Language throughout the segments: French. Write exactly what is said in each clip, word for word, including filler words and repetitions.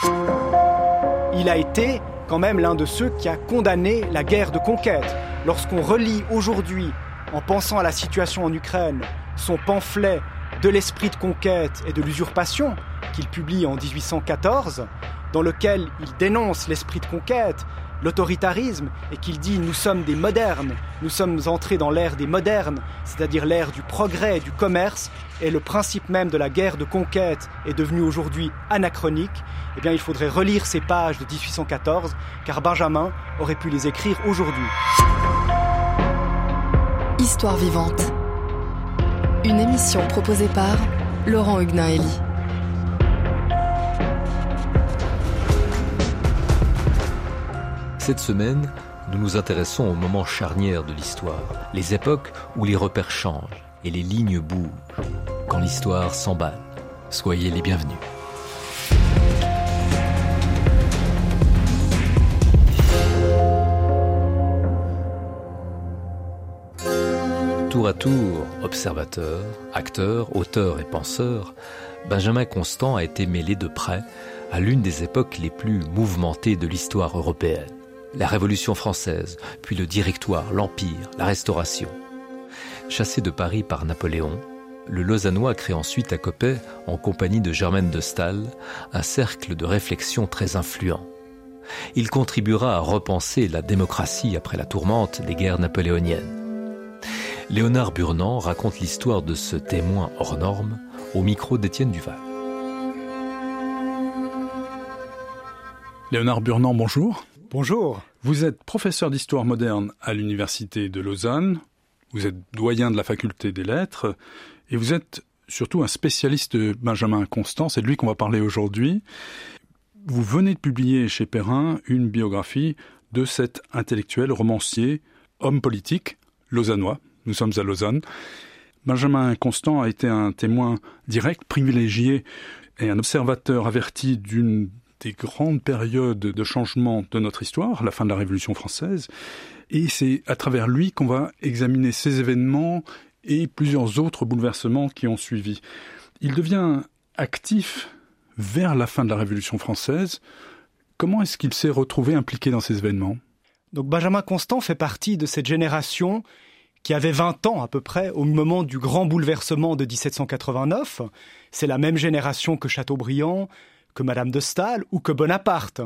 Il a été quand même l'un de ceux qui a condamné la guerre de conquête. Lorsqu'on relit aujourd'hui, en pensant à la situation en Ukraine, son pamphlet de l'esprit de conquête et de l'usurpation qu'il publie en dix-huit cent quatorze, dans lequel il dénonce l'esprit de conquête, l'autoritarisme, et qu'il dit « nous sommes des modernes, nous sommes entrés dans l'ère des modernes, c'est-à-dire l'ère du progrès et du commerce, et le principe même de la guerre de conquête est devenu aujourd'hui anachronique », eh bien il faudrait relire ces pages de dix-huit cent quatorze, car Benjamin aurait pu les écrire aujourd'hui. Histoire vivante. Une émission proposée par Laurent Huguenin-Hélie. Cette semaine, nous nous intéressons aux moments charnières de l'histoire, les époques où les repères changent et les lignes bougent, quand l'histoire s'emballe. Soyez les bienvenus. Tour à tour, observateur, acteur, auteur et penseur, Benjamin Constant a été mêlé de près à l'une des époques les plus mouvementées de l'histoire européenne. La Révolution française, puis le Directoire, l'Empire, la Restauration. Chassé de Paris par Napoléon, le Lausannois crée ensuite à Coppet, en compagnie de Germaine de Staël, un cercle de réflexion très influent. Il contribuera à repenser la démocratie après la tourmente des guerres napoléoniennes. Léonard Burnand raconte l'histoire de ce témoin hors norme au micro d'Étienne Duval. Léonard Burnand, bonjour. Bonjour. Vous êtes professeur d'histoire moderne à l'Université de Lausanne, vous êtes doyen de la faculté des lettres, et vous êtes surtout un spécialiste de Benjamin Constant, c'est de lui qu'on va parler aujourd'hui. Vous venez de publier chez Perrin une biographie de cet intellectuel, romancier, homme politique, lausannois. Nous sommes à Lausanne. Benjamin Constant a été un témoin direct, privilégié, et un observateur averti d'une des grandes périodes de changement de notre histoire, la fin de la Révolution française. Et c'est à travers lui qu'on va examiner ces événements et plusieurs autres bouleversements qui ont suivi. Il devient actif vers la fin de la Révolution française. Comment est-ce qu'il s'est retrouvé impliqué dans ces événements ? Donc Benjamin Constant fait partie de cette génération qui avait vingt ans à peu près au moment du grand bouleversement de dix-sept cent quatre-vingt-neuf. C'est la même génération que Chateaubriand, que Madame de Staël ou que Bonaparte.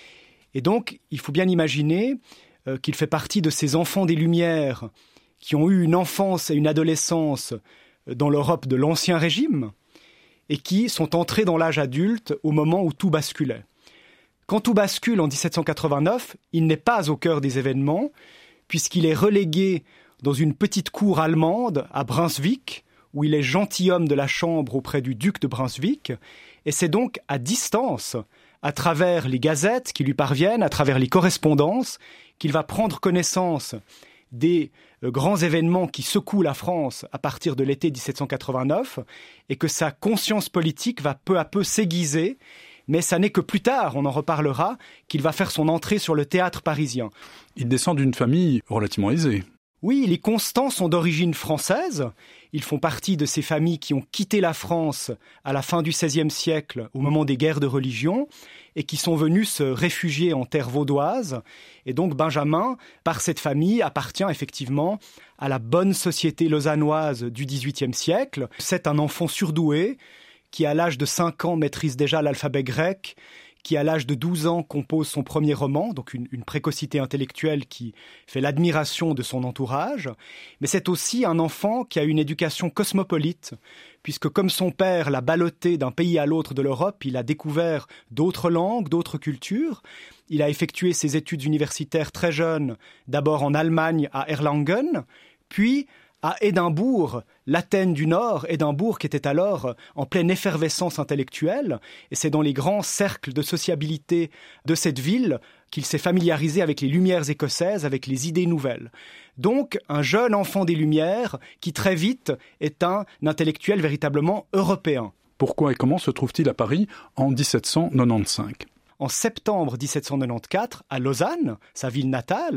Et donc, il faut bien imaginer euh, qu'il fait partie de ces enfants des Lumières qui ont eu une enfance et une adolescence dans l'Europe de l'Ancien Régime et qui sont entrés dans l'âge adulte au moment où tout basculait. Quand tout bascule en dix-sept cent quatre-vingt-neuf, il n'est pas au cœur des événements puisqu'il est relégué dans une petite cour allemande à Brunswick, où il est gentilhomme de la chambre auprès du duc de Brunswick, et c'est donc à distance, à travers les gazettes qui lui parviennent, à travers les correspondances, qu'il va prendre connaissance des grands événements qui secouent la France à partir de l'été dix-sept cent quatre-vingt-neuf, et que sa conscience politique va peu à peu s'aiguiser, mais ça n'est que plus tard, on en reparlera, qu'il va faire son entrée sur le théâtre parisien. Il descend d'une famille relativement aisée. Oui, les Constants sont d'origine française. Ils font partie de ces familles qui ont quitté la France à la fin du seizième siècle, au moment des guerres de religion, et qui sont venus se réfugier en terre vaudoise. Et donc Benjamin, par cette famille, appartient effectivement à la bonne société lausannoise du dix-huitième siècle. C'est un enfant surdoué qui, à l'âge de cinq ans, maîtrise déjà l'alphabet grec, qui, à l'âge de douze ans, compose son premier roman, donc une, une précocité intellectuelle qui fait l'admiration de son entourage. Mais c'est aussi un enfant qui a une éducation cosmopolite, puisque comme son père l'a ballotté d'un pays à l'autre de l'Europe, il a découvert d'autres langues, d'autres cultures. Il a effectué ses études universitaires très jeune, d'abord en Allemagne à Erlangen, puis à Édimbourg, l'Athènes du Nord, Édimbourg qui était alors en pleine effervescence intellectuelle, et c'est dans les grands cercles de sociabilité de cette ville qu'il s'est familiarisé avec les Lumières écossaises, avec les idées nouvelles. Donc, un jeune enfant des Lumières qui très vite est un intellectuel véritablement européen. Pourquoi et comment se trouve-t-il à Paris en dix-sept cent quatre-vingt-quinze ? En septembre dix-sept cent quatre-vingt-quatorze, à Lausanne, sa ville natale,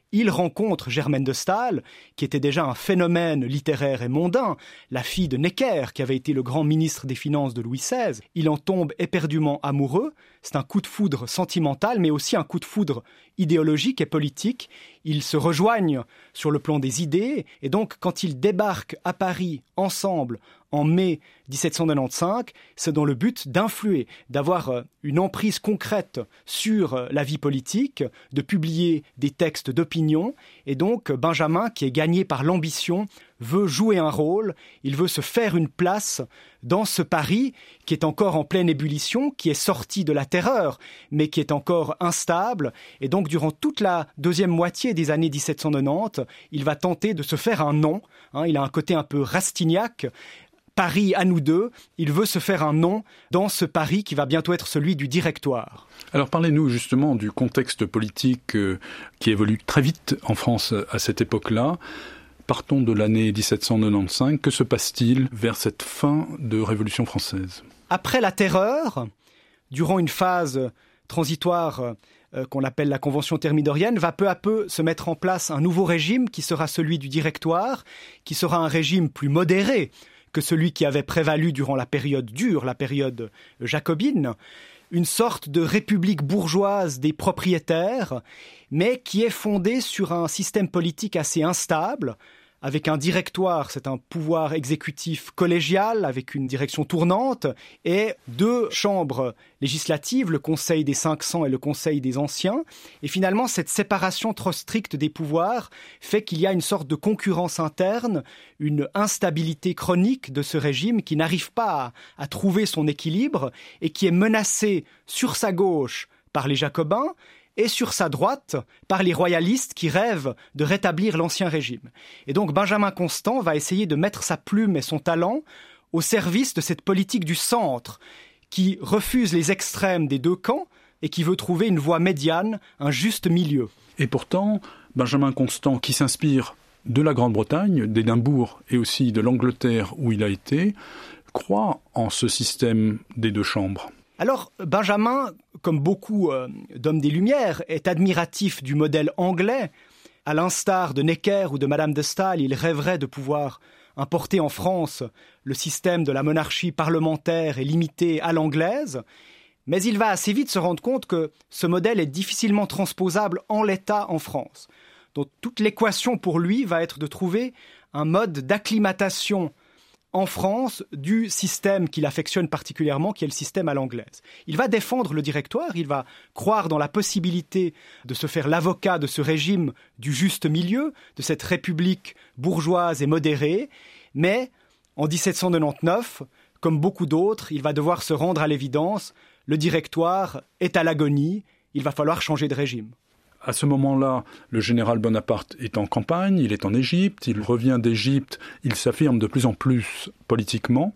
il rencontre Germaine de Staël, qui était déjà un phénomène littéraire et mondain, la fille de Necker, qui avait été le grand ministre des Finances de Louis seize. Il en tombe éperdument amoureux. C'est un coup de foudre sentimental, mais aussi un coup de foudre idéologique et politique. Ils se rejoignent sur le plan des idées, et donc quand ils débarquent à Paris ensemble en mai dix-sept cent quatre-vingt-quinze, c'est dans le but d'influer, d'avoir une emprise concrète sur la vie politique, de publier des textes d'opinion. Et donc Benjamin, qui est gagné par l'ambition, veut jouer un rôle, il veut se faire une place dans ce Paris qui est encore en pleine ébullition, qui est sorti de la terreur, mais qui est encore instable. Et donc durant toute la deuxième moitié des années dix-sept cent quatre-vingt-dix, il va tenter de se faire un nom. Hein, il a un côté un peu Rastignac. Paris à nous deux, il veut se faire un nom dans ce Paris qui va bientôt être celui du Directoire. Alors parlez-nous justement du contexte politique euh, qui évolue très vite en France à cette époque-là. Partons de l'année dix-sept cent quatre-vingt-quinze. Que se passe-t-il vers cette fin de Révolution française ? Après la terreur, durant une phase transitoire euh, qu'on appelle la Convention thermidorienne, va peu à peu se mettre en place un nouveau régime qui sera celui du Directoire, qui sera un régime plus modéré que celui qui avait prévalu durant la période dure, la période jacobine, une sorte de république bourgeoise des propriétaires, mais qui est fondée sur un système politique assez instable, avec un directoire, c'est un pouvoir exécutif collégial avec une direction tournante, et deux chambres législatives, le Conseil des cinq cents et le Conseil des Anciens. Et finalement, cette séparation trop stricte des pouvoirs fait qu'il y a une sorte de concurrence interne, une instabilité chronique de ce régime qui n'arrive pas à, à trouver son équilibre et qui est menacé sur sa gauche par les Jacobins, et sur sa droite par les royalistes qui rêvent de rétablir l'ancien régime. Et donc Benjamin Constant va essayer de mettre sa plume et son talent au service de cette politique du centre qui refuse les extrêmes des deux camps et qui veut trouver une voie médiane, un juste milieu. Et pourtant, Benjamin Constant, qui s'inspire de la Grande-Bretagne, d'Édimbourg et aussi de l'Angleterre où il a été, croit en ce système des deux chambres. Alors, Benjamin, comme beaucoup euh, d'hommes des Lumières, est admiratif du modèle anglais. À l'instar de Necker ou de Madame de Staël, il rêverait de pouvoir importer en France le système de la monarchie parlementaire et limitée à l'anglaise. Mais il va assez vite se rendre compte que ce modèle est difficilement transposable en l'état en France. Donc toute l'équation pour lui va être de trouver un mode d'acclimatation en France du système qu'il affectionne particulièrement, qui est le système à l'anglaise. Il va défendre le Directoire, il va croire dans la possibilité de se faire l'avocat de ce régime du juste milieu, de cette république bourgeoise et modérée, mais en dix-sept cent quatre-vingt-dix-neuf, comme beaucoup d'autres, il va devoir se rendre à l'évidence, le Directoire est à l'agonie, il va falloir changer de régime. À ce moment-là, le général Bonaparte est en campagne, il est en Égypte, il revient d'Égypte, il s'affirme de plus en plus politiquement.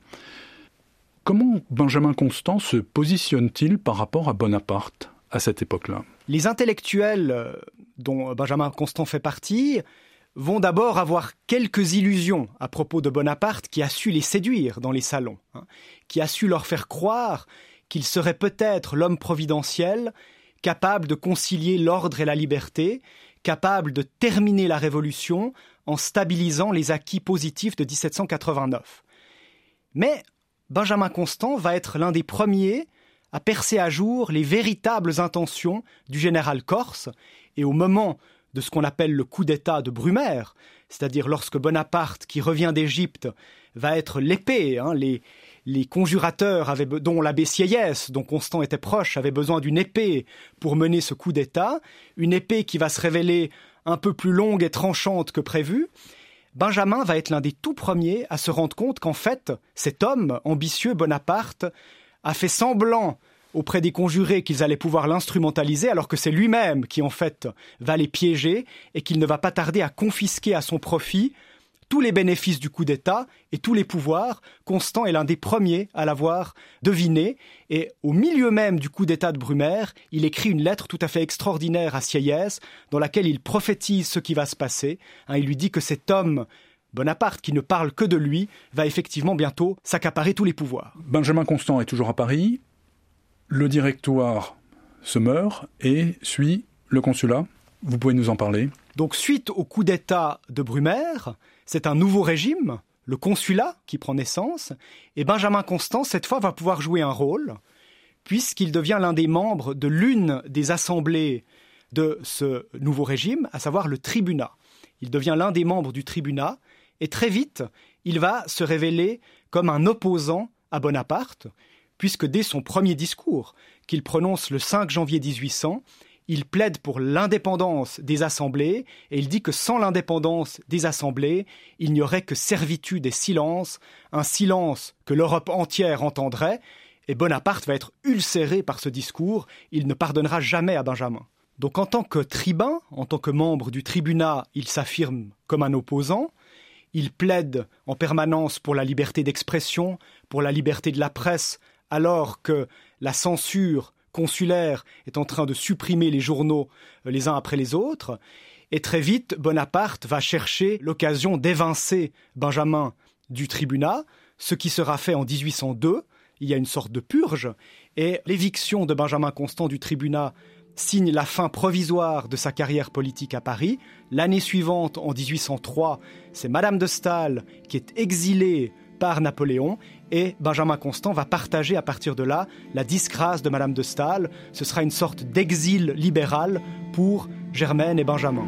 Comment Benjamin Constant se positionne-t-il par rapport à Bonaparte à cette époque-là ? Les intellectuels dont Benjamin Constant fait partie vont d'abord avoir quelques illusions à propos de Bonaparte qui a su les séduire dans les salons, hein, qui a su leur faire croire qu'il serait peut-être l'homme providentiel capable de concilier l'ordre et la liberté, capable de terminer la Révolution en stabilisant les acquis positifs de dix-sept cent quatre-vingt-neuf. Mais Benjamin Constant va être l'un des premiers à percer à jour les véritables intentions du général corse, et au moment de ce qu'on appelle le coup d'État de Brumaire, c'est-à-dire lorsque Bonaparte, qui revient d'Égypte, va être l'épée, hein, les... Les conjurateurs, avaient, dont l'abbé Sieyès, dont Constant était proche, avaient besoin d'une épée pour mener ce coup d'État, une épée qui va se révéler un peu plus longue et tranchante que prévu. Benjamin va être l'un des tout premiers à se rendre compte qu'en fait, cet homme ambitieux, Bonaparte, a fait semblant auprès des conjurés qu'ils allaient pouvoir l'instrumentaliser, alors que c'est lui-même qui, en fait, va les piéger et qu'il ne va pas tarder à confisquer à son profit tous les bénéfices du coup d'État et tous les pouvoirs. Constant est l'un des premiers à l'avoir deviné. Et au milieu même du coup d'État de Brumaire, il écrit une lettre tout à fait extraordinaire à Sieyès, dans laquelle il prophétise ce qui va se passer. Hein, il lui dit que cet homme, Bonaparte, qui ne parle que de lui, va effectivement bientôt s'accaparer tous les pouvoirs. Benjamin Constant est toujours à Paris. Le Directoire se meurt et suit le consulat. Vous pouvez nous en parler ? Donc suite au coup d'État de Brumaire, c'est un nouveau régime, le consulat, qui prend naissance, et Benjamin Constant, cette fois, va pouvoir jouer un rôle, puisqu'il devient l'un des membres de l'une des assemblées de ce nouveau régime, à savoir le tribunat. Il devient l'un des membres du tribunat, et très vite, il va se révéler comme un opposant à Bonaparte, puisque dès son premier discours, qu'il prononce le cinq janvier dix-huit cents, il plaide pour l'indépendance des assemblées, et il dit que sans l'indépendance des assemblées, il n'y aurait que servitude et silence, un silence que l'Europe entière entendrait, et Bonaparte va être ulcéré par ce discours, il ne pardonnera jamais à Benjamin. Donc en tant que tribun, en tant que membre du tribunat, il s'affirme comme un opposant, il plaide en permanence pour la liberté d'expression, pour la liberté de la presse, alors que la censure consulaire est en train de supprimer les journaux les uns après les autres. Et très vite, Bonaparte va chercher l'occasion d'évincer Benjamin du tribunat, ce qui sera fait en dix-huit cent deux. Il y a une sorte de purge, et l'éviction de Benjamin Constant du tribunat signe la fin provisoire de sa carrière politique à Paris. L'année suivante, en dix-huit cent trois, c'est Madame de Staël qui est exilée par Napoléon, et Benjamin Constant va partager à partir de là la disgrâce de Madame de Staël. Ce sera une sorte d'exil libéral pour Germaine et Benjamin.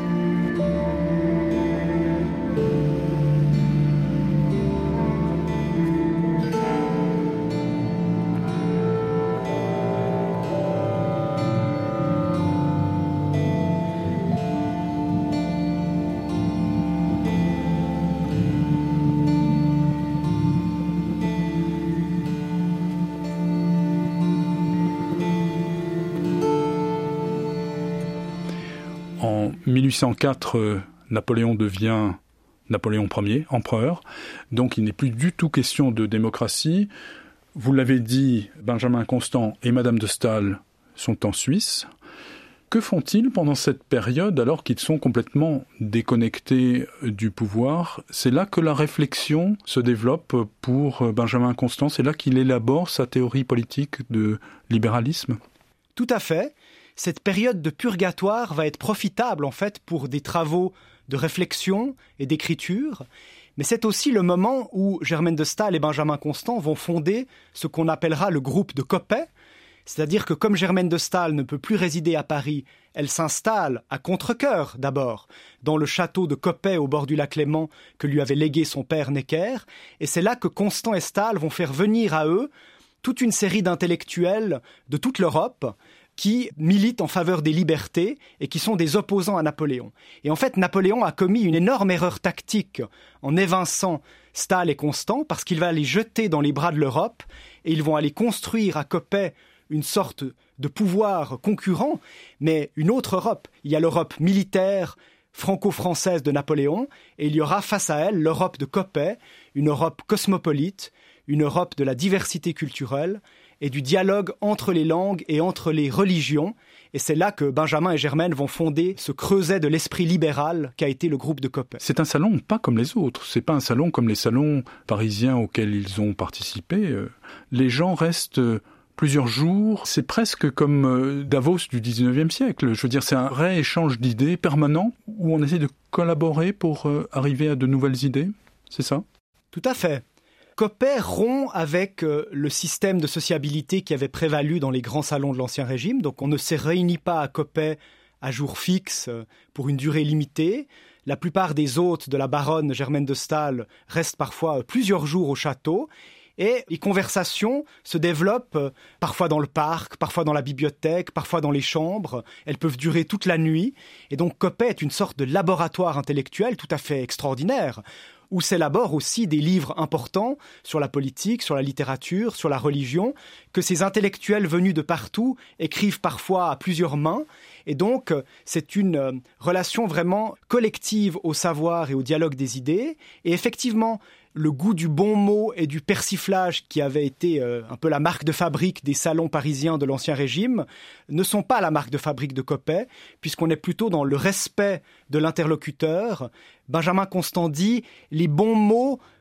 En mille huit cent quatre, Napoléon devient Napoléon Ier, empereur. Donc il n'est plus du tout question de démocratie. Vous l'avez dit, Benjamin Constant et Madame de Staël sont en Suisse. Que font-ils pendant cette période alors qu'ils sont complètement déconnectés du pouvoir ? C'est là que la réflexion se développe pour Benjamin Constant. C'est là qu'il élabore sa théorie politique de libéralisme. Tout à fait. Cette période de purgatoire va être profitable en fait pour des travaux de réflexion et d'écriture, mais c'est aussi le moment où Germaine de Staël et Benjamin Constant vont fonder ce qu'on appellera le groupe de Coppet, c'est-à-dire que comme Germaine de Staël ne peut plus résider à Paris, elle s'installe à Contrecœur d'abord, dans le château de Coppet au bord du lac Léman que lui avait légué son père Necker, et c'est là que Constant et Staël vont faire venir à eux toute une série d'intellectuels de toute l'Europe, qui militent en faveur des libertés et qui sont des opposants à Napoléon. Et en fait, Napoléon a commis une énorme erreur tactique en évinçant Staël et Constant, parce qu'il va les jeter dans les bras de l'Europe et ils vont aller construire à Coppet une sorte de pouvoir concurrent, mais une autre Europe. Il y a l'Europe militaire franco-française de Napoléon et il y aura face à elle l'Europe de Coppet, une Europe cosmopolite, une Europe de la diversité culturelle et du dialogue entre les langues et entre les religions. Et c'est là que Benjamin et Germaine vont fonder ce creuset de l'esprit libéral qu'a été le groupe de Coppet. C'est un salon pas comme les autres. C'est pas un salon comme les salons parisiens auxquels ils ont participé. Les gens restent plusieurs jours. C'est presque comme Davos du dix-neuvième siècle. Je veux dire, c'est un vrai échange d'idées permanent où on essaie de collaborer pour arriver à de nouvelles idées. C'est ça ? Tout à fait. Coppet rompt avec euh, le système de sociabilité qui avait prévalu dans les grands salons de l'Ancien Régime. Donc on ne se réunit pas à Coppet à jour fixe euh, pour une durée limitée. La plupart des hôtes de la baronne Germaine de Staël restent parfois euh, plusieurs jours au château. Et les conversations se développent euh, parfois dans le parc, parfois dans la bibliothèque, parfois dans les chambres. Elles peuvent durer toute la nuit. Et donc Coppet est une sorte de laboratoire intellectuel tout à fait extraordinaire, où s'élaborent aussi des livres importants sur la politique, sur la littérature, sur la religion, que ces intellectuels venus de partout écrivent parfois à plusieurs mains. Et donc, c'est une relation vraiment collective au savoir et au dialogue des idées. Et effectivement, le goût du bon mot et du persiflage qui avait été euh, un peu la marque de fabrique des salons parisiens de l'Ancien Régime ne sont pas la marque de fabrique de Coppet, puisqu'on est plutôt dans le respect de l'interlocuteur. Benjamin Constant dit « Les bons mots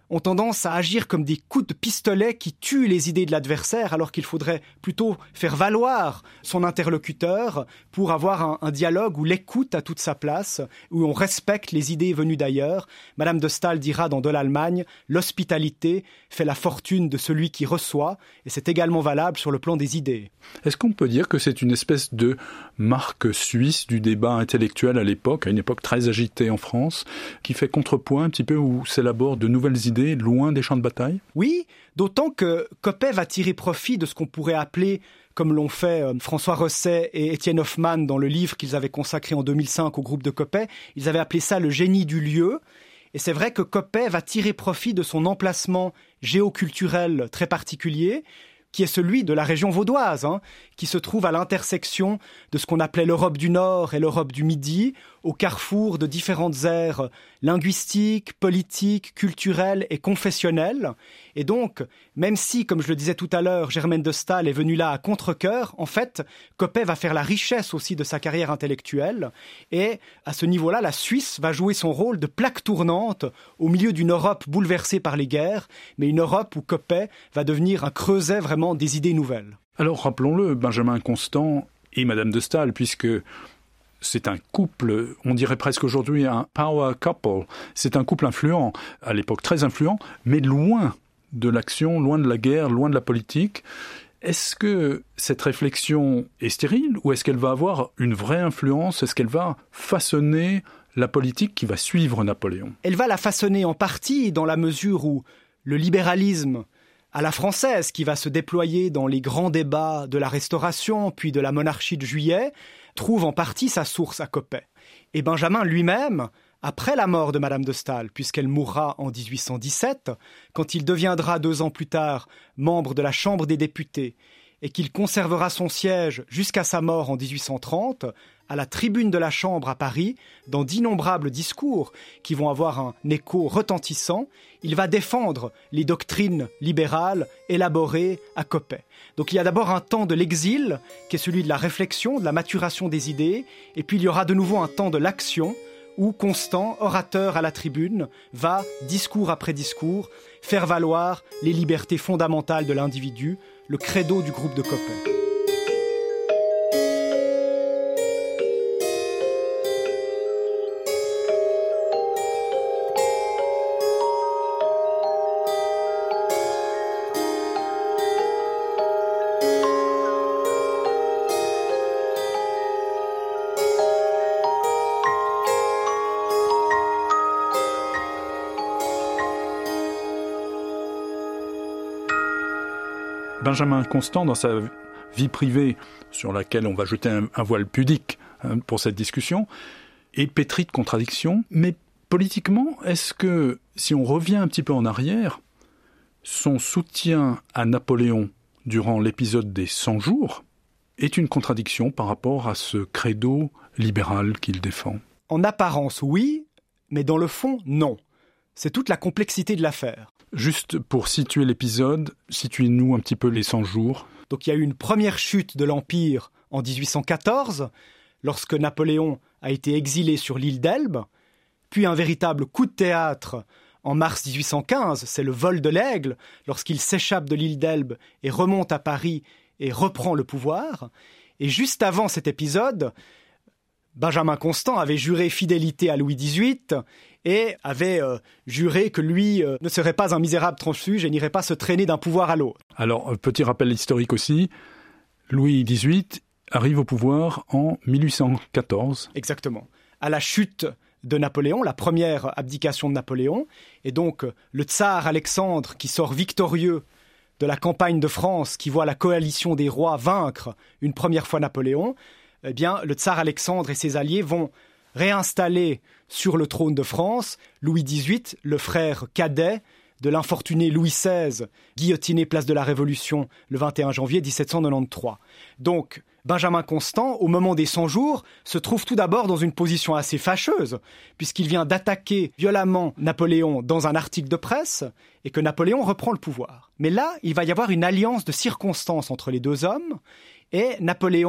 ont tendance à agir comme des coups de pistolet qui tuent les idées de l'adversaire, alors qu'il faudrait plutôt faire valoir son interlocuteur pour avoir un, un dialogue où l'écoute a toute sa place, où on respecte les idées venues d'ailleurs. Madame de Staël dira dans De l'Allemagne, l'hospitalité fait la fortune de celui qui reçoit, et c'est également valable sur le plan des idées. Est-ce qu'on peut dire que c'est une espèce de marque suisse du débat intellectuel à l'époque, à une époque très agitée en France, qui fait contrepoint un petit peu où s'élaborent de nouvelles idées loin des champs de bataille? Oui, d'autant que Coppet va tirer profit de ce qu'on pourrait appeler, comme l'ont fait euh, François Rosset et Étienne Hoffmann dans le livre qu'ils avaient consacré en deux mille cinq au groupe de Coppet, ils avaient appelé ça le génie du lieu. Et c'est vrai que Coppet va tirer profit de son emplacement géoculturel très particulier, qui est celui de la région vaudoise, hein, qui se trouve à l'intersection de ce qu'on appelait l'Europe du Nord et l'Europe du Midi, au carrefour de différentes aires linguistiques, politiques, culturelles et confessionnelles. Et donc, même si, comme je le disais tout à l'heure, Germaine de Staël est venue là à contre-cœur, en fait, Coppet va faire la richesse aussi de sa carrière intellectuelle. Et à ce niveau-là, la Suisse va jouer son rôle de plaque tournante au milieu d'une Europe bouleversée par les guerres, mais une Europe où Coppet va devenir un creuset vraiment des idées nouvelles. Alors, rappelons-le, Benjamin Constant et Madame de Staël, puisque c'est un couple, on dirait presque aujourd'hui un power couple. C'est un couple influent, à l'époque très influent, mais loin de l'action, loin de la guerre, loin de la politique. Est-ce que cette réflexion est stérile ou est-ce qu'elle va avoir une vraie influence? Est-ce qu'elle va façonner la politique qui va suivre Napoléon? Elle va la façonner en partie dans la mesure où le libéralisme à la française, qui va se déployer dans les grands débats de la Restauration, puis de la monarchie de Juillet, trouve en partie sa source à Coppet. Et Benjamin lui-même, après la mort de Madame de Staël, puisqu'elle mourra en dix-huit cent dix-sept, quand il deviendra deux ans plus tard membre de la Chambre des députés, et qu'il conservera son siège jusqu'à sa mort en dix-huit cent trente, à la tribune de la Chambre à Paris, dans d'innombrables discours qui vont avoir un écho retentissant, il va défendre les doctrines libérales élaborées à Coppet. Donc il y a d'abord un temps de l'exil, qui est celui de la réflexion, de la maturation des idées, et puis il y aura de nouveau un temps de l'action, où Constant, orateur à la tribune, va, discours après discours, faire valoir les libertés fondamentales de l'individu, le credo du groupe de Coppet. Benjamin Constant, dans sa vie privée, sur laquelle on va jeter un, un voile pudique hein, pour cette discussion, est pétri de contradictions. Mais politiquement, est-ce que, si on revient un petit peu en arrière, son soutien à Napoléon durant l'épisode des cent jours est une contradiction par rapport à ce credo libéral qu'il défend? En apparence, oui, mais dans le fond, non. C'est toute la complexité de l'affaire. Juste pour situer l'épisode, situez-nous un petit peu les cent jours. Donc il y a eu une première chute de l'Empire en dix-huit cent quatorze, lorsque Napoléon a été exilé sur l'île d'Elbe, puis un véritable coup de théâtre en mars dix-huit cent quinze, c'est le vol de l'Aigle, lorsqu'il s'échappe de l'île d'Elbe et remonte à Paris et reprend le pouvoir. Et juste avant cet épisode, Benjamin Constant avait juré fidélité à Louis dix-huit et avait euh, juré que lui euh, ne serait pas un misérable transfuge et n'irait pas se traîner d'un pouvoir à l'autre. Alors, petit rappel historique aussi, Louis dix-huit arrive au pouvoir en mille huit cent quatorze. Exactement. À la chute de Napoléon, la première abdication de Napoléon, et donc le tsar Alexandre qui sort victorieux de la campagne de France, qui voit la coalition des rois vaincre une première fois Napoléon, eh bien, le tsar Alexandre et ses alliés vont réinstaller sur le trône de France Louis dix-huit, le frère cadet de l'infortuné Louis seize, guillotiné place de la Révolution le vingt et un janvier dix-sept cent quatre-vingt-treize. Donc, Benjamin Constant, au moment des cent jours, se trouve tout d'abord dans une position assez fâcheuse, puisqu'il vient d'attaquer violemment Napoléon dans un article de presse, et que Napoléon reprend le pouvoir. Mais là, il va y avoir une alliance de circonstances entre les deux hommes, et Napoléon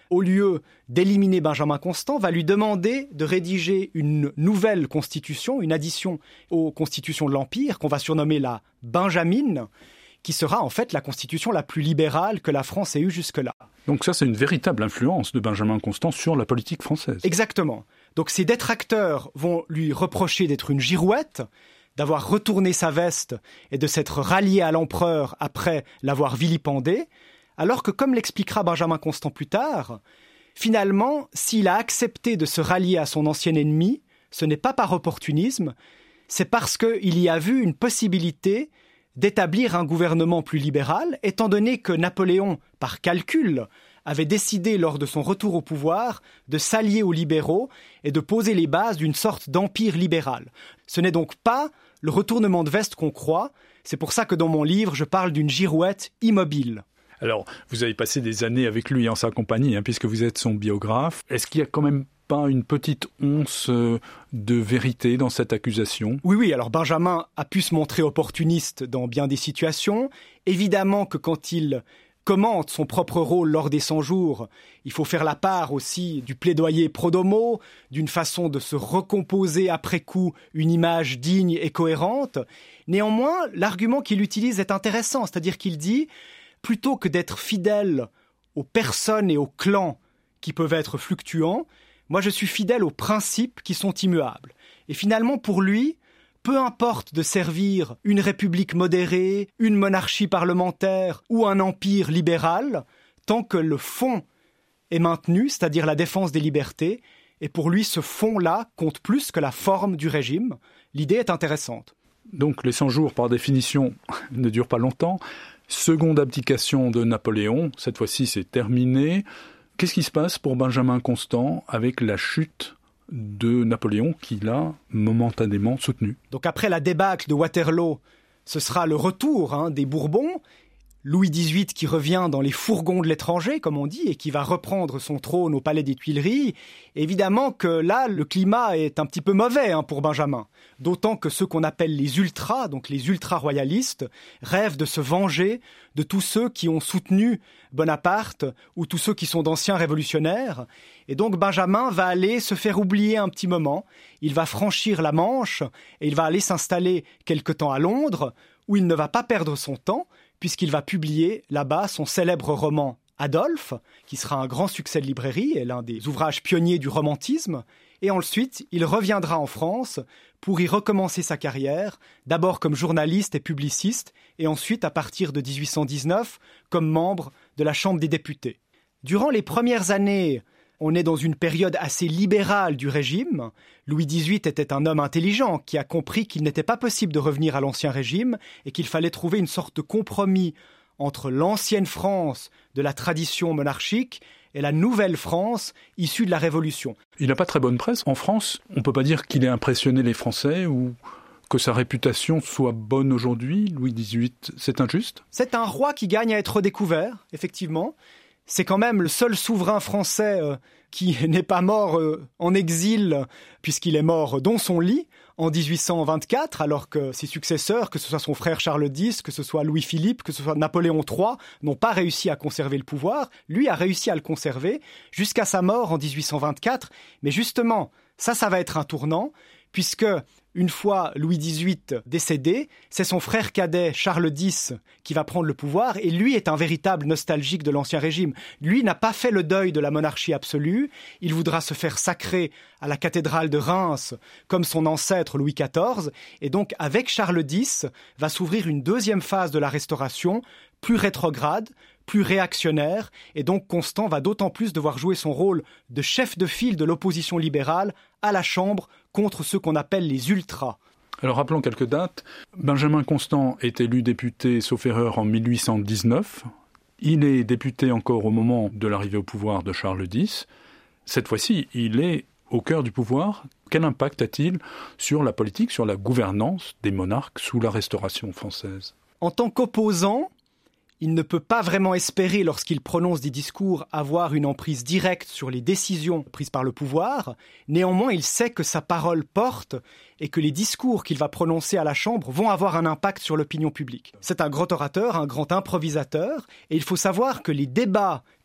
au lieu d'éliminer Benjamin Constant, va lui demander de rédiger une nouvelle constitution, une addition aux constitutions de l'Empire, qu'on va surnommer la Benjamine, qui sera en fait la constitution la plus libérale que la France ait eue jusque-là. Donc ça, c'est une véritable influence de Benjamin Constant sur la politique française. Exactement. Donc ses détracteurs vont lui reprocher d'être une girouette, d'avoir retourné sa veste et de s'être rallié à l'empereur après l'avoir vilipendé, alors que, comme l'expliquera Benjamin Constant plus tard, finalement, s'il a accepté de se rallier à son ancien ennemi, ce n'est pas par opportunisme, c'est parce qu'il y a vu une possibilité d'établir un gouvernement plus libéral, étant donné que Napoléon, par calcul, avait décidé lors de son retour au pouvoir de s'allier aux libéraux et de poser les bases d'une sorte d'empire libéral. Ce n'est donc pas le retournement de veste qu'on croit, c'est pour ça que dans mon livre, je parle d'une girouette immobile. Alors, vous avez passé des années avec lui en sa compagnie, hein, puisque vous êtes son biographe. Est-ce qu'il y a quand même pas une petite once de vérité dans cette accusation ? Oui, oui, alors Benjamin a pu se montrer opportuniste dans bien des situations. Évidemment que quand il commente son propre rôle lors des cent-jours, il faut faire la part aussi du plaidoyer pro domo, d'une façon de se recomposer après coup une image digne et cohérente. Néanmoins, l'argument qu'il utilise est intéressant, c'est-à-dire qu'il dit « plutôt que d'être fidèle aux personnes et aux clans qui peuvent être fluctuants, moi je suis fidèle aux principes qui sont immuables. » Et finalement, pour lui, peu importe de servir une république modérée, une monarchie parlementaire ou un empire libéral, tant que le fond est maintenu, c'est-à-dire la défense des libertés, et pour lui ce fond-là compte plus que la forme du régime. L'idée est intéressante. Donc les cent jours, par définition, ne durent pas longtemps. Seconde abdication de Napoléon, cette fois-ci c'est terminé. Qu'est-ce qui se passe pour Benjamin Constant avec la chute de Napoléon qu'il a momentanément soutenu? Donc après la débâcle de Waterloo, ce sera le retour hein, des Bourbons. Louis dix-huit qui revient dans les fourgons de l'étranger, comme on dit, et qui va reprendre son trône au palais des Tuileries. Évidemment que là, le climat est un petit peu mauvais hein, pour Benjamin. D'autant que ceux qu'on appelle les ultras, donc les ultra-royalistes, rêvent de se venger de tous ceux qui ont soutenu Bonaparte ou tous ceux qui sont d'anciens révolutionnaires. Et donc Benjamin va aller se faire oublier un petit moment. Il va franchir la Manche et il va aller s'installer quelque temps à Londres, où il ne va pas perdre son temps, puisqu'il va publier là-bas son célèbre roman Adolphe, qui sera un grand succès de librairie et l'un des ouvrages pionniers du romantisme. Et ensuite, il reviendra en France pour y recommencer sa carrière, d'abord comme journaliste et publiciste, et ensuite, à partir de dix-huit cent dix-neuf, comme membre de la Chambre des députés. Durant les premières années, on est dans une période assez libérale du régime. Louis dix-huit était un homme intelligent qui a compris qu'il n'était pas possible de revenir à l'ancien régime et qu'il fallait trouver une sorte de compromis entre l'ancienne France de la tradition monarchique et la nouvelle France issue de la Révolution. Il n'a pas très bonne presse. En France, on ne peut pas dire qu'il ait impressionné les Français ou que sa réputation soit bonne aujourd'hui. Louis dix-huit, c'est injuste ? C'est un roi qui gagne à être redécouvert, effectivement. C'est quand même le seul souverain français euh, qui n'est pas mort euh, en exil, puisqu'il est mort dans son lit en dix-huit cent vingt-quatre, alors que ses successeurs, que ce soit son frère Charles dix, que ce soit Louis-Philippe, que ce soit Napoléon trois, n'ont pas réussi à conserver le pouvoir. Lui a réussi à le conserver jusqu'à sa mort en dix-huit cent vingt-quatre. Mais justement, ça, ça va être un tournant, puisque une fois Louis dix-huit décédé, c'est son frère cadet Charles dix qui va prendre le pouvoir et lui est un véritable nostalgique de l'ancien régime. Lui n'a pas fait le deuil de la monarchie absolue, il voudra se faire sacrer à la cathédrale de Reims comme son ancêtre Louis quatorze et donc avec Charles dix va s'ouvrir une deuxième phase de la Restauration plus rétrograde, plus réactionnaire et donc Constant va d'autant plus devoir jouer son rôle de chef de file de l'opposition libérale à la Chambre contre ceux qu'on appelle les ultras. Alors rappelons quelques dates. Benjamin Constant est élu député, sauf erreur, en mille huit cent dix-neuf. Il est député encore au moment de l'arrivée au pouvoir de Charles dix. Cette fois-ci, il est au cœur du pouvoir. Quel impact a-t-il sur la politique, sur la gouvernance des monarques sous la Restauration française ? En tant qu'opposant, il ne peut pas vraiment espérer, lorsqu'il prononce des discours, avoir une emprise directe sur les décisions prises par le pouvoir. Néanmoins, il sait que sa parole porte et que les discours qu'il va prononcer à la Chambre vont avoir un impact sur l'opinion publique. C'est un grand orateur, un grand improvisateur, et il faut savoir que les débats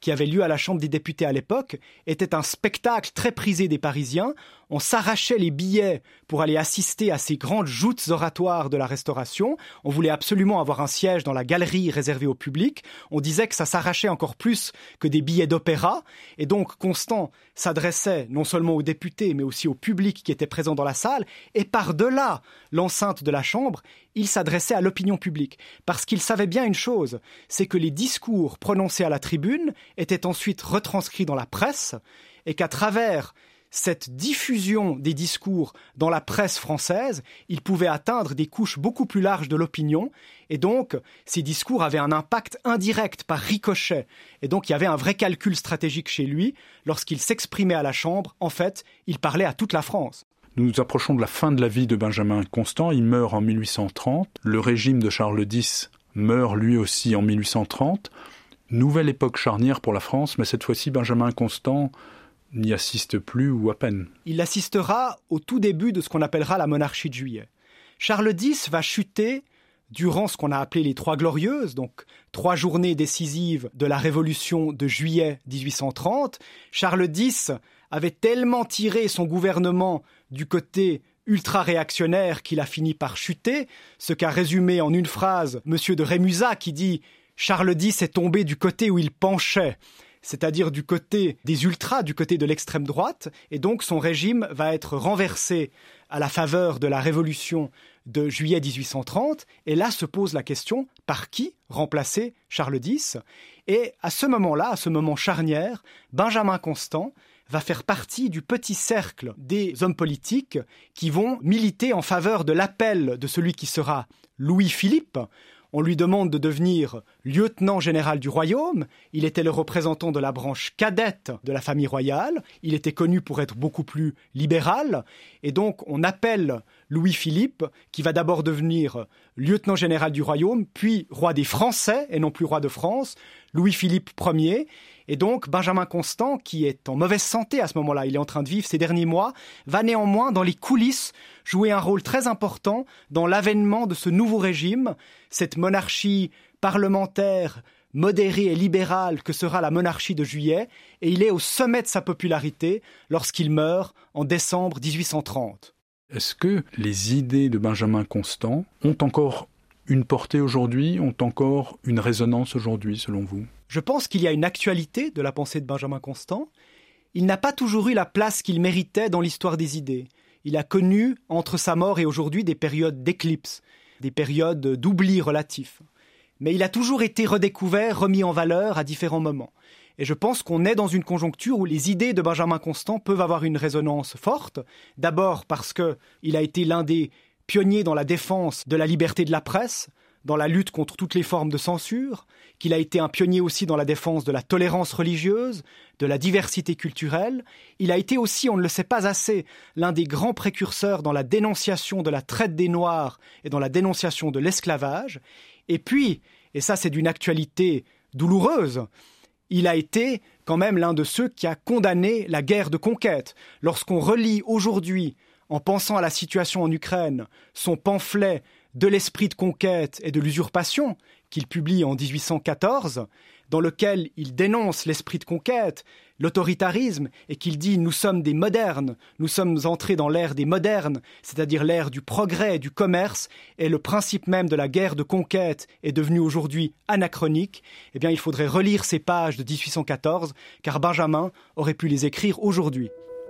qui avait lieu à la Chambre des députés à l'époque était un spectacle très prisé des Parisiens. On s'arrachait les billets pour aller assister à ces grandes joutes oratoires de la Restauration. On voulait absolument avoir un siège dans la galerie réservée au public. On disait que ça s'arrachait encore plus que des billets d'opéra. Et donc Constant s'adressait non seulement aux députés, mais aussi au public qui était présent dans la salle. Et par-delà l'enceinte de la Chambre, il s'adressait à l'opinion publique. Parce qu'il savait bien une chose, c'est que les discours prononcés à la tribune étaient ensuite retranscrits dans la presse et qu'à travers cette diffusion des discours dans la presse française, il pouvait atteindre des couches beaucoup plus larges de l'opinion et donc ces discours avaient un impact indirect par ricochet. Et donc il y avait un vrai calcul stratégique chez lui. Lorsqu'il s'exprimait à la Chambre, en fait, il parlait à toute la France. Nous nous approchons de la fin de la vie de Benjamin Constant. Il meurt en mille huit cent trente. Le régime de Charles X meurt lui aussi en mille huit cent trente. Nouvelle époque charnière pour la France, mais cette fois-ci, Benjamin Constant n'y assiste plus ou à peine. Il assistera au tout début de ce qu'on appellera la monarchie de Juillet. Charles X va chuter durant ce qu'on a appelé les Trois Glorieuses, donc trois journées décisives de la Révolution de juillet dix-huit cent trente. Charles X avait tellement tiré son gouvernement du côté ultra-réactionnaire qu'il a fini par chuter, ce qu'a résumé en une phrase M. de Rémusat qui dit « Charles X est tombé du côté où il penchait », c'est-à-dire du côté des ultras, du côté de l'extrême droite, et donc son régime va être renversé à la faveur de la Révolution de juillet dix-huit cent trente, et là se pose la question, par qui remplacer Charles X? Et à ce moment-là, à ce moment charnière, Benjamin Constant va faire partie du petit cercle des hommes politiques qui vont militer en faveur de l'appel de celui qui sera Louis-Philippe. On lui demande de devenir lieutenant général du royaume. Il était le représentant de la branche cadette de la famille royale. Il était connu pour être beaucoup plus libéral. Et donc, on appelle Louis-Philippe, qui va d'abord devenir lieutenant général du royaume, puis roi des Français, et non plus roi de France, Louis-Philippe Ier. Et donc, Benjamin Constant, qui est en mauvaise santé à ce moment-là, il est en train de vivre ses derniers mois, va néanmoins, dans les coulisses, jouer un rôle très important dans l'avènement de ce nouveau régime, cette monarchie parlementaire, modérée et libérale que sera la monarchie de Juillet, et il est au sommet de sa popularité lorsqu'il meurt en décembre dix-huit cent trente. Est-ce que les idées de Benjamin Constant ont encore une portée aujourd'hui, ont encore une résonance aujourd'hui, selon vous ? Je pense qu'il y a une actualité de la pensée de Benjamin Constant. Il n'a pas toujours eu la place qu'il méritait dans l'histoire des idées. Il a connu, entre sa mort et aujourd'hui, des périodes d'éclipse, des périodes d'oubli relatif. Mais il a toujours été redécouvert, remis en valeur à différents moments. Et je pense qu'on est dans une conjoncture où les idées de Benjamin Constant peuvent avoir une résonance forte. D'abord parce qu'il a été l'un des pionniers dans la défense de la liberté de la presse, dans la lutte contre toutes les formes de censure, qu'il a été un pionnier aussi dans la défense de la tolérance religieuse, de la diversité culturelle. Il a été aussi, on ne le sait pas assez, l'un des grands précurseurs dans la dénonciation de la traite des Noirs et dans la dénonciation de l'esclavage. Et puis, et ça c'est d'une actualité douloureuse, il a été quand même l'un de ceux qui a condamné la guerre de conquête. Lorsqu'on relit aujourd'hui, en pensant à la situation en Ukraine, son pamphlet de l'esprit de conquête et de l'usurpation, qu'il publie en dix-huit cent quatorze, dans lequel il dénonce l'esprit de conquête, l'autoritarisme, et qu'il dit « nous sommes des modernes, nous sommes entrés dans l'ère des modernes, c'est-à-dire l'ère du progrès et du commerce, et le principe même de la guerre de conquête est devenu aujourd'hui anachronique », eh bien il faudrait relire ces pages de dix-huit cent quatorze, car Benjamin aurait pu les écrire aujourd'hui.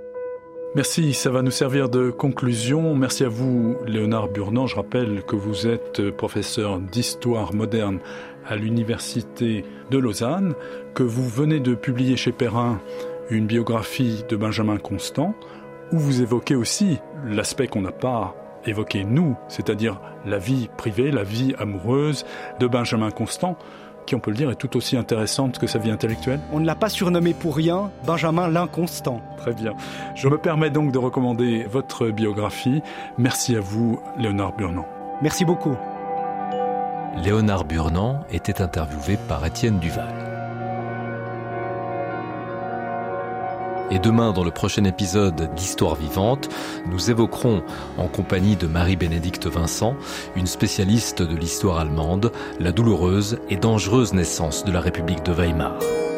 Merci, ça va nous servir de conclusion. Merci à vous, Léonard Burnand. Je rappelle que vous êtes professeur d'histoire moderne à l'Université de Lausanne, que vous venez de publier chez Perrin une biographie de Benjamin Constant, où vous évoquez aussi l'aspect qu'on n'a pas évoqué nous, c'est-à-dire la vie privée, la vie amoureuse de Benjamin Constant, qui, on peut le dire, est tout aussi intéressante que sa vie intellectuelle. On ne l'a pas surnommé pour rien, Benjamin l'Inconstant. Très bien. Je me permets donc de recommander votre biographie. Merci à vous, Léonard Burnand. Merci beaucoup. Léonard Burnand était interviewé par Étienne Duval. Et demain, dans le prochain épisode d'Histoire vivante, nous évoquerons, en compagnie de Marie-Bénédicte Vincent, une spécialiste de l'histoire allemande, la douloureuse et dangereuse naissance de la République de Weimar.